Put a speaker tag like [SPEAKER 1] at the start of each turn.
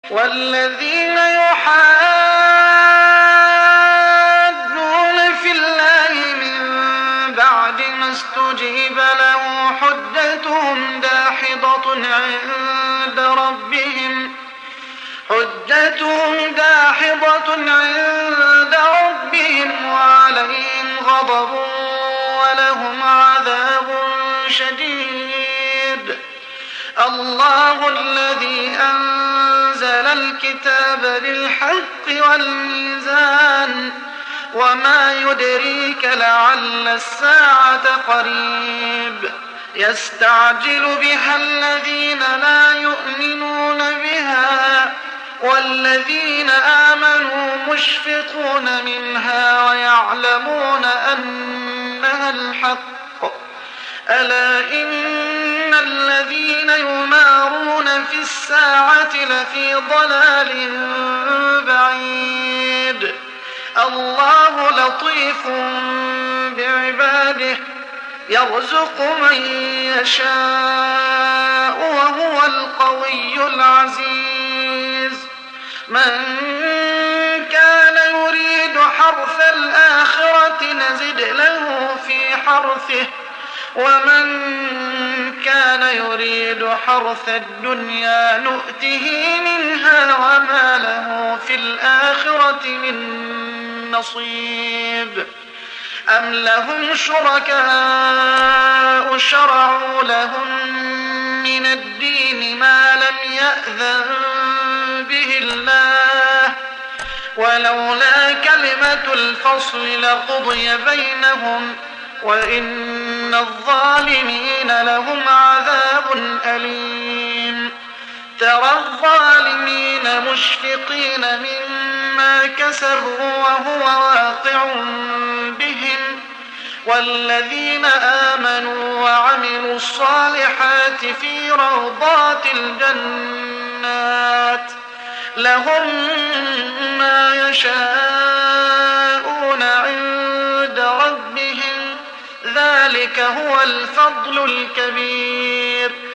[SPEAKER 1] والذين يحادون في الله من بعد ما استجيب له حجتهم داحضة عند ربهم وعليهم غضب ولهم عذاب شديد. الله الذي أنزل الكتاب بالحق والميزان وما يدريك لعل الساعة قريب. يستعجل بها الذين لا يؤمنون بها والذين آمنوا مشفقون منها ويعلمون أنها الحق. ألا إن الذين يمارون في الساعة لفي ضلال بعيد. الله لطيف بعباده يرزق من يشاء وهو القوي العزيز. من كان يريد حرث الآخرة نزد له في حرثه ومن كان يريد حرث الدنيا نؤته منها وما له في الآخرة من نصيب. أم لهم شركاء شرعوا لهم من الدين ما لم يأذن به الله ولولا كلمة الفصل لقضي بينهم وإن الظالمين لهم عذاب أليم. ترى الظالمين مشفقين مما كسبوا وهو واقع بهم والذين آمنوا وعملوا الصالحات في روضات الجنات لهم ما يشاءون عند ربهم ذلك هو الفضل الكبير.